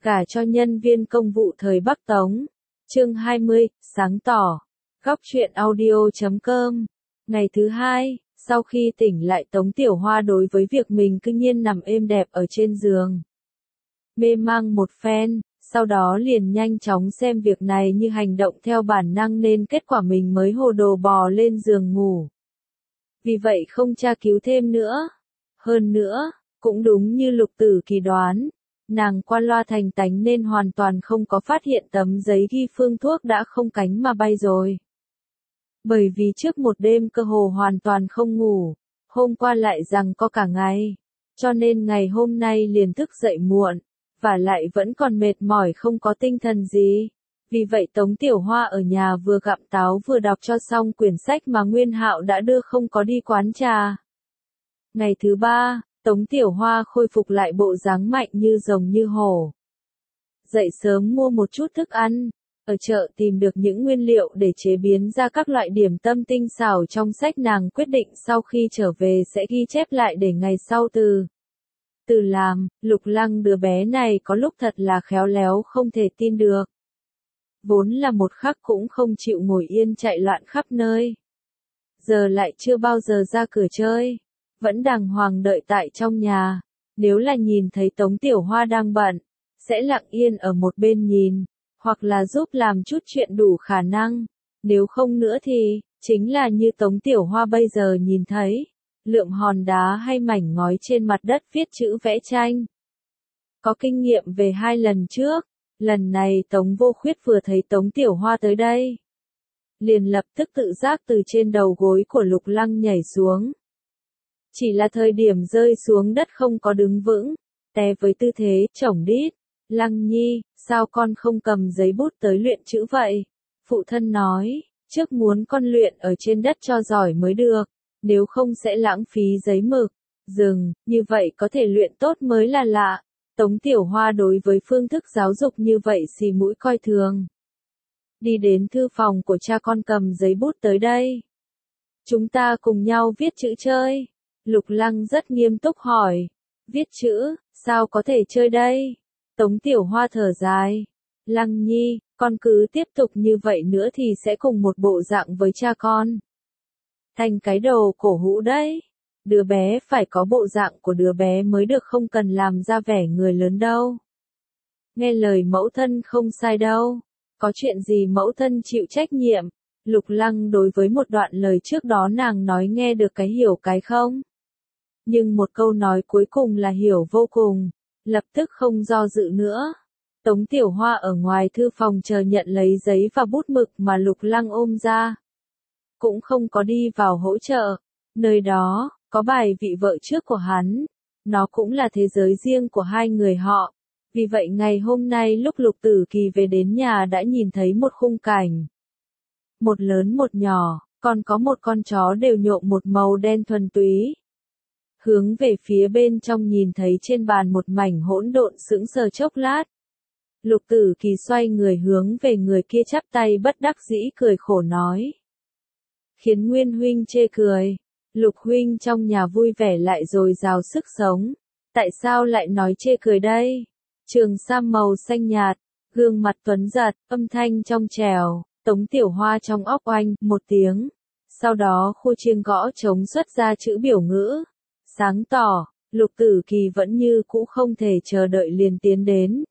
Gả cho nhân viên công vụ thời Bắc Tống. Chương 20, sáng tỏ. Góc truyện audio.com. Ngày thứ hai, sau khi tỉnh lại Tống Tiểu Hoa đối với việc mình cư nhiên nằm êm đẹp ở trên giường. Mê mang một phen, sau đó liền nhanh chóng xem việc này như hành động theo bản năng nên kết quả mình mới hồ đồ bò lên giường ngủ. Vì vậy không tra cứu thêm nữa. Hơn nữa, cũng đúng như Lục Tử Kỳ đoán, nàng qua loa thành tánh nên hoàn toàn không có phát hiện tấm giấy ghi phương thuốc đã không cánh mà bay rồi. Bởi vì trước một đêm cơ hồ hoàn toàn không ngủ, hôm qua lại rằng có cả ngày, cho nên ngày hôm nay liền thức dậy muộn, và lại vẫn còn mệt mỏi không có tinh thần gì. Vì vậy Tống Tiểu Hoa ở nhà vừa gặm táo vừa đọc cho xong quyển sách mà Nguyên Hạo đã đưa, không có đi quán trà. Ngày thứ ba, Tống Tiểu Hoa khôi phục lại bộ dáng mạnh như rồng như hổ. Dậy sớm mua một chút thức ăn, ở chợ tìm được những nguyên liệu để chế biến ra các loại điểm tâm tinh xảo trong sách nàng quyết định sau khi trở về sẽ ghi chép lại để ngày sau từ làm. Lục Lăng đứa bé này có lúc thật là khéo léo không thể tin được. Vốn là một khắc cũng không chịu ngồi yên chạy loạn khắp nơi. Giờ lại chưa bao giờ ra cửa chơi, vẫn đàng hoàng đợi tại trong nhà. Nếu là nhìn thấy Tống Tiểu Hoa đang bận, sẽ lặng yên ở một bên nhìn, hoặc là giúp làm chút chuyện đủ khả năng. Nếu không nữa thì, chính là như Tống Tiểu Hoa bây giờ nhìn thấy, lượm hòn đá hay mảnh ngói trên mặt đất viết chữ vẽ tranh. Có kinh nghiệm về 2 lần trước, lần này Tống Vô Khuyết vừa thấy Tống Tiểu Hoa tới đây, liền lập tức tự giác từ trên đầu gối của Lục Lăng nhảy xuống. Chỉ là thời điểm rơi xuống đất không có đứng vững, té với tư thế chổng đít. Lăng Nhi, sao con không cầm giấy bút tới luyện chữ vậy? Phụ thân nói, trước muốn con luyện ở trên đất cho giỏi mới được, nếu không sẽ lãng phí giấy mực. Dừng, như vậy có thể luyện tốt mới là lạ. Tống Tiểu Hoa đối với phương thức giáo dục như vậy xì mũi coi thường. Đi đến thư phòng của cha con, cầm giấy bút tới đây. Chúng ta cùng nhau viết chữ chơi. Lục Lăng rất nghiêm túc hỏi. Viết chữ, sao có thể chơi đây? Tống Tiểu Hoa thở dài. Lăng Nhi, con cứ tiếp tục như vậy nữa thì sẽ cùng một bộ dạng với cha con. Thành cái đồ cổ hũ đấy. Đứa bé phải có bộ dạng của đứa bé mới được, không cần làm ra vẻ người lớn đâu. Nghe lời mẫu thân không sai đâu. Có chuyện gì mẫu thân chịu trách nhiệm. Lục Lăng đối với một đoạn lời trước đó nàng nói nghe được cái hiểu cái không. Nhưng một câu nói cuối cùng là hiểu vô cùng, lập tức không do dự nữa. Tống Tiểu Hoa ở ngoài thư phòng chờ nhận lấy giấy và bút mực mà Lục Lăng ôm ra. Cũng không có đi vào hỗ trợ. Nơi đó, có bài vị vợ trước của hắn. Nó cũng là thế giới riêng của hai người họ. Vì vậy ngày hôm nay lúc Lục Tử Kỳ về đến nhà đã nhìn thấy một khung cảnh. Một lớn một nhỏ, còn có một con chó đều nhuộm một màu đen thuần túy. Hướng về phía bên trong nhìn thấy trên bàn một mảnh hỗn độn, sững sờ chốc lát. Lục Tử Kỳ xoay người hướng về người kia chắp tay bất đắc dĩ cười khổ nói. Khiến Nguyên huynh chê cười. Lục huynh trong nhà vui vẻ lại dồi dào sức sống. Tại sao lại nói chê cười đây? Trường sam màu xanh nhạt, gương mặt tuấn giật, âm thanh trong trẻo. Tống Tiểu Hoa trong óc oanh một tiếng. Sau đó khu chiêng gõ trống xuất ra chữ biểu ngữ. Sáng tỏ. Lục Tử Kỳ vẫn như cũ không thể chờ đợi liền tiến đến.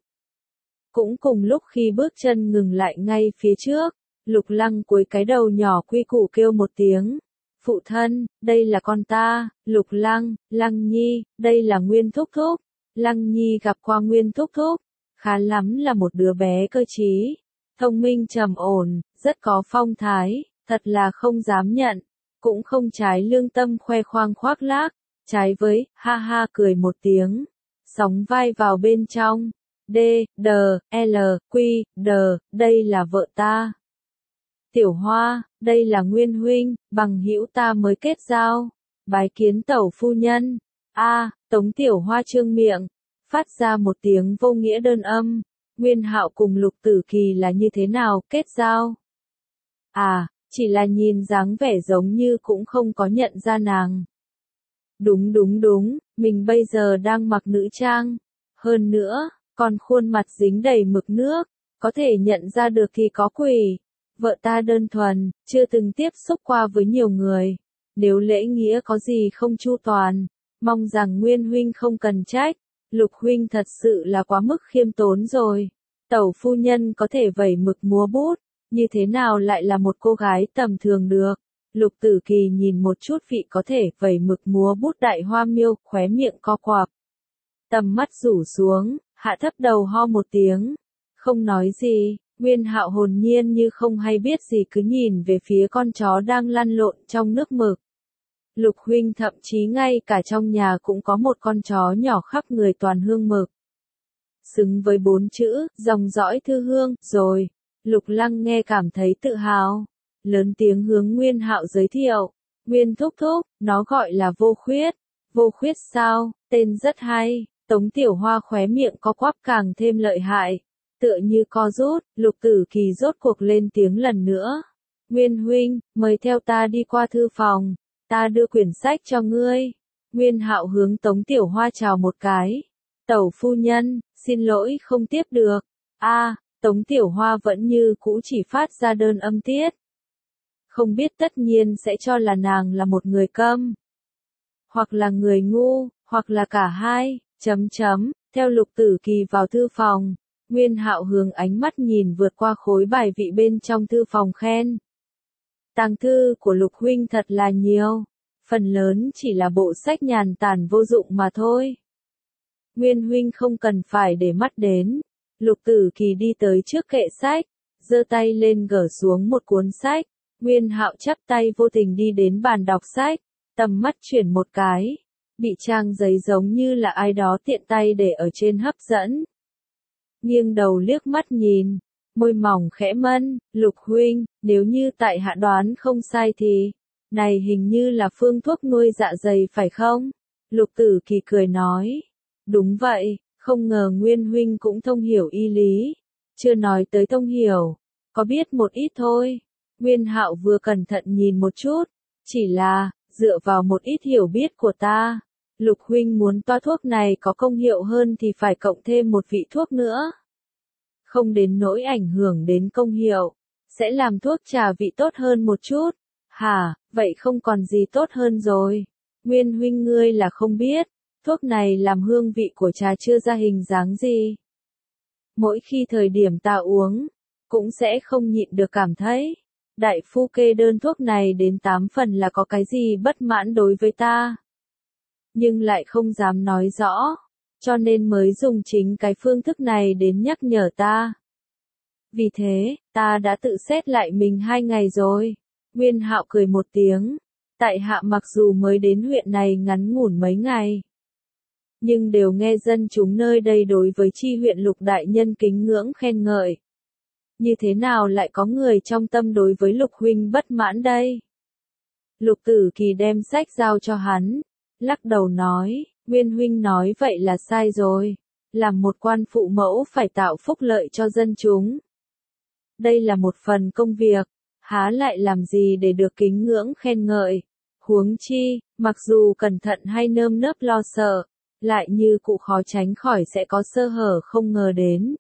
Cũng cùng lúc khi bước chân ngừng lại ngay phía trước, Lục Lăng cúi cái đầu nhỏ quy củ kêu một tiếng. Phụ thân, đây là con ta. Lục Lăng, Lăng Nhi, đây là Nguyên Thúc Thúc. Lăng Nhi gặp qua Nguyên Thúc Thúc. Khá lắm là một đứa bé cơ trí, thông minh trầm ổn, rất có phong thái, thật là không dám nhận. Cũng không trái lương tâm khoe khoang khoác lác, trái với, ha ha cười một tiếng. Sóng vai vào bên trong. D, D, L, Q, D, đây là vợ ta. Tiểu Hoa, đây là Nguyên huynh, bằng hữu ta mới kết giao. Bái kiến tẩu phu nhân. Tống Tiểu Hoa trương miệng, phát ra một tiếng vô nghĩa đơn âm. Nguyên Hạo cùng Lục Tử Kỳ là như thế nào kết giao? Chỉ là nhìn dáng vẻ giống như cũng không có nhận ra nàng. Đúng, mình bây giờ đang mặc nữ trang. Hơn nữa, còn khuôn mặt dính đầy mực nước, có thể nhận ra được thì có quỷ. Vợ ta đơn thuần, chưa từng tiếp xúc qua với nhiều người. Nếu lễ nghĩa có gì không chu toàn, mong rằng Nguyên huynh không cần trách. Lục huynh thật sự là quá mức khiêm tốn rồi. Tẩu phu nhân có thể vẩy mực múa bút, như thế nào lại là một cô gái tầm thường được. Lục Tử Kỳ nhìn một chút vị có thể vẩy mực múa bút đại hoa miêu, khóe miệng co quắp. Tầm mắt rủ xuống, hạ thấp đầu ho một tiếng. Không nói gì, Nguyên Hạo hồn nhiên như không hay biết gì cứ nhìn về phía con chó đang lăn lộn trong nước mực. Lục huynh thậm chí ngay cả trong nhà cũng có một con chó nhỏ khắp người toàn hương mực. Xứng với 4 chữ, dòng dõi thư hương, rồi. Lục Lăng nghe cảm thấy tự hào. Lớn tiếng hướng Nguyên Hạo giới thiệu. Nguyên thúc thúc, nó gọi là Vô Khuyết. Vô Khuyết sao, tên rất hay. Tống Tiểu Hoa khóe miệng co quắp càng thêm lợi hại. Tựa như co rút, Lục Tử Kỳ rốt cuộc lên tiếng lần nữa. Nguyên huynh, mời theo ta đi qua thư phòng. Ta đưa quyển sách cho ngươi. Nguyên Hạo hướng Tống Tiểu Hoa chào một cái. Tẩu phu nhân, xin lỗi không tiếp được. Tống Tiểu Hoa vẫn như cũ chỉ phát ra đơn âm tiết. Không biết tất nhiên sẽ cho là nàng là một người câm. Hoặc là người ngu, hoặc là cả hai, Theo Lục Tử Kỳ vào thư phòng, Nguyên Hạo hướng ánh mắt nhìn vượt qua khối bài vị bên trong thư phòng khen. Tàng thư của Lục huynh thật là nhiều, phần lớn chỉ là bộ sách nhàn tản vô dụng mà thôi. Nguyên huynh không cần phải để mắt đến. Lục Tử Kỳ đi tới trước kệ sách, giơ tay lên gỡ xuống một cuốn sách. Nguyên Hạo chắp tay vô tình đi đến bàn đọc sách, tầm mắt chuyển một cái, bị trang giấy giống như là ai đó tiện tay để ở trên hấp dẫn. Nghiêng đầu liếc mắt nhìn, môi mỏng khẽ mân, Lục huynh, nếu như tại hạ đoán không sai thì, này hình như là phương thuốc nuôi dạ dày phải không? Lục Tử Kỳ cười nói, đúng vậy, không ngờ Nguyên huynh cũng thông hiểu y lý. Chưa nói tới thông hiểu, có biết một ít thôi. Nguyên Hạo vừa cẩn thận nhìn một chút, chỉ là, dựa vào một ít hiểu biết của ta, Lục huynh muốn toa thuốc này có công hiệu hơn thì phải cộng thêm một vị thuốc nữa. Không đến nỗi ảnh hưởng đến công hiệu, sẽ làm thuốc trà vị tốt hơn một chút. Hả, vậy không còn gì tốt hơn rồi. Nguyên huynh ngươi là không biết, thuốc này làm hương vị của trà chưa ra hình dáng gì. Mỗi khi thời điểm ta uống, cũng sẽ không nhịn được cảm thấy. Đại phu kê đơn thuốc này đến 8 phần là có cái gì bất mãn đối với ta. Nhưng lại không dám nói rõ, cho nên mới dùng chính cái phương thức này đến nhắc nhở ta. Vì thế, ta đã tự xét lại mình 2 ngày rồi. Nguyên Hạo cười một tiếng. Tại hạ mặc dù mới đến huyện này ngắn ngủn mấy ngày, nhưng đều nghe dân chúng nơi đây đối với chi huyện Lục đại nhân kính ngưỡng khen ngợi. Như thế nào lại có người trong tâm đối với Lục huynh bất mãn đây? Lục Tử Kỳ đem sách giao cho hắn, lắc đầu nói, Nguyên huynh nói vậy là sai rồi. Làm một quan phụ mẫu phải tạo phúc lợi cho dân chúng. Đây là một phần công việc, há lại làm gì để được kính ngưỡng khen ngợi. Huống chi, mặc dù cẩn thận hay nơm nớp lo sợ, lại như cụ khó tránh khỏi sẽ có sơ hở không ngờ đến.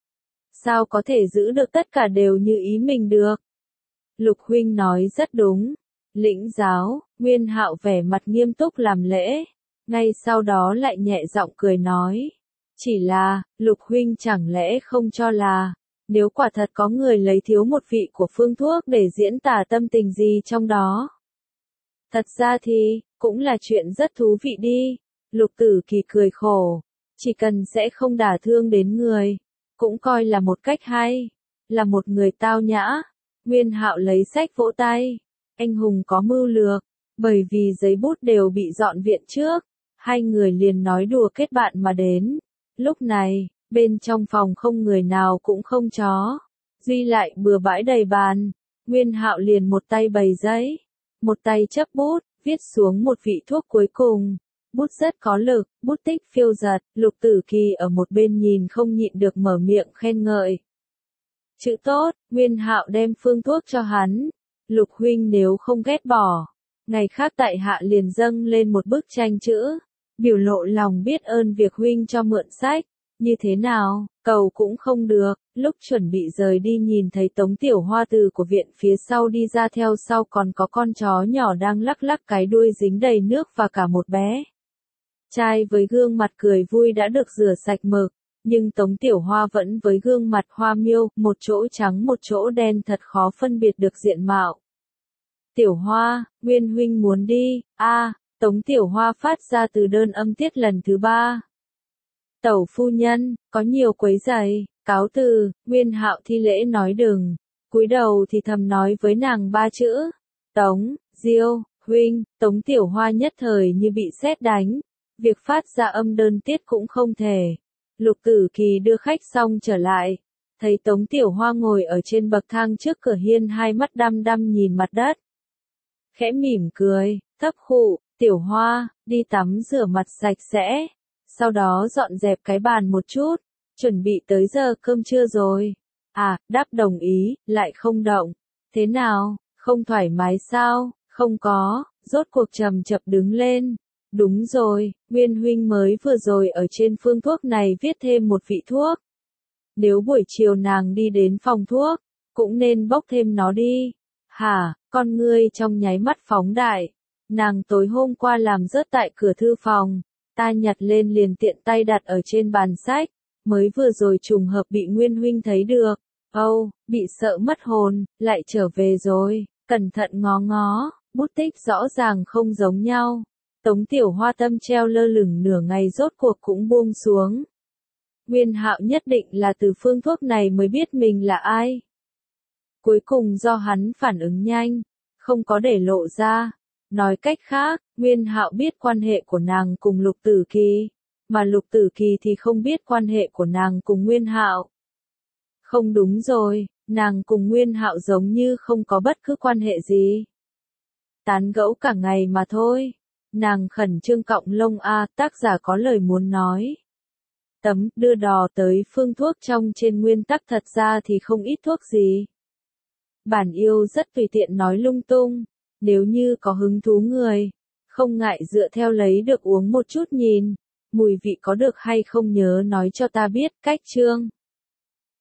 Sao có thể giữ được tất cả đều như ý mình được? Lục huynh nói rất đúng. Lĩnh giáo, Nguyên Hạo vẻ mặt nghiêm túc làm lễ, ngay sau đó lại nhẹ giọng cười nói. Chỉ là, Lục huynh chẳng lẽ không cho là, nếu quả thật có người lấy thiếu một vị của phương thuốc để diễn tả tâm tình gì trong đó. Thật ra thì, cũng là chuyện rất thú vị đi. Lục Tử Kỳ cười khổ, chỉ cần sẽ không đả thương đến người, cũng coi là một cách hay, là một người tao nhã. Nguyên Hạo lấy sách vỗ tay, anh hùng có mưu lược, bởi vì giấy bút đều bị dọn viện trước, hai người liền nói đùa kết bạn mà đến. Lúc này, bên trong phòng không người nào cũng không chó, duy lại bừa bãi đầy bàn. Nguyên Hạo liền một tay bày giấy, một tay chấp bút, viết xuống một vị thuốc cuối cùng. Bút rất có lực, bút tích phiêu giật, Lục Tử Kỳ ở một bên nhìn không nhịn được mở miệng khen ngợi. Chữ tốt, Nguyên Hạo đem phương thuốc cho hắn. Lục huynh nếu không ghét bỏ, ngày khác tại hạ liền dâng lên một bức tranh chữ, biểu lộ lòng biết ơn việc huynh cho mượn sách. Như thế nào, cầu cũng không được, lúc chuẩn bị rời đi nhìn thấy Tống Tiểu Hoa từ của viện phía sau đi ra, theo sau còn có con chó nhỏ đang lắc lắc cái đuôi dính đầy nước và cả một bé trai với gương mặt cười vui đã được rửa sạch mực, nhưng Tống Tiểu Hoa vẫn với gương mặt hoa miêu, một chỗ trắng một chỗ đen thật khó phân biệt được diện mạo. Tiểu Hoa, Nguyên huynh muốn đi, Tống Tiểu Hoa phát ra từ đơn âm tiết lần thứ 3. Tẩu phu nhân, có nhiều quấy rầy, cáo từ, Nguyên Hạo thi lễ nói đừng, cúi đầu thì thầm nói với nàng 3 chữ. Tống, Diêu, huynh, Tống Tiểu Hoa nhất thời như bị sét đánh, việc phát ra âm đơn tiết cũng không thể. Lục Tử Kỳ đưa khách xong trở lại, thấy Tống Tiểu Hoa ngồi ở trên bậc thang trước cửa hiên, hai mắt đăm đăm nhìn mặt đất. Khẽ mỉm cười, thấp khụ, Tiểu Hoa, đi tắm rửa mặt sạch sẽ, sau đó dọn dẹp cái bàn một chút, chuẩn bị tới giờ cơm trưa rồi. Đáp đồng ý, lại không động. Thế nào, không thoải mái sao? Không có, rốt cuộc chậm chậm đứng lên. Đúng rồi, Nguyên huynh mới vừa rồi ở trên phương thuốc này viết thêm một vị thuốc. Nếu buổi chiều nàng đi đến phòng thuốc, cũng nên bốc thêm nó đi. Hả, con ngươi trong nháy mắt phóng đại. Nàng tối hôm qua làm rớt tại cửa thư phòng, ta nhặt lên liền tiện tay đặt ở trên bàn sách, mới vừa rồi trùng hợp bị Nguyên huynh thấy được. Bị sợ mất hồn, lại trở về rồi, cẩn thận ngó ngó, bút tích rõ ràng không giống nhau. Tống Tiểu Hoa tâm treo lơ lửng nửa ngày rốt cuộc cũng buông xuống. Nguyên Hạo nhất định là từ phương thuốc này mới biết mình là ai. Cuối cùng do hắn phản ứng nhanh, không có để lộ ra. Nói cách khác, Nguyên Hạo biết quan hệ của nàng cùng Lục Tử Kỳ, mà Lục Tử Kỳ thì không biết quan hệ của nàng cùng Nguyên Hạo. Không đúng rồi, nàng cùng Nguyên Hạo giống như không có bất cứ quan hệ gì. Tán gẫu cả ngày mà thôi. Nàng khẩn trương cọng lông, tác giả có lời muốn nói. Đưa đò tới phương thuốc trong trên nguyên tắc thật ra thì không ít thuốc gì. Bản yêu rất tùy tiện nói lung tung, nếu như có hứng thú người, không ngại dựa theo lấy được uống một chút nhìn, mùi vị có được hay không nhớ nói cho ta biết. Cách chương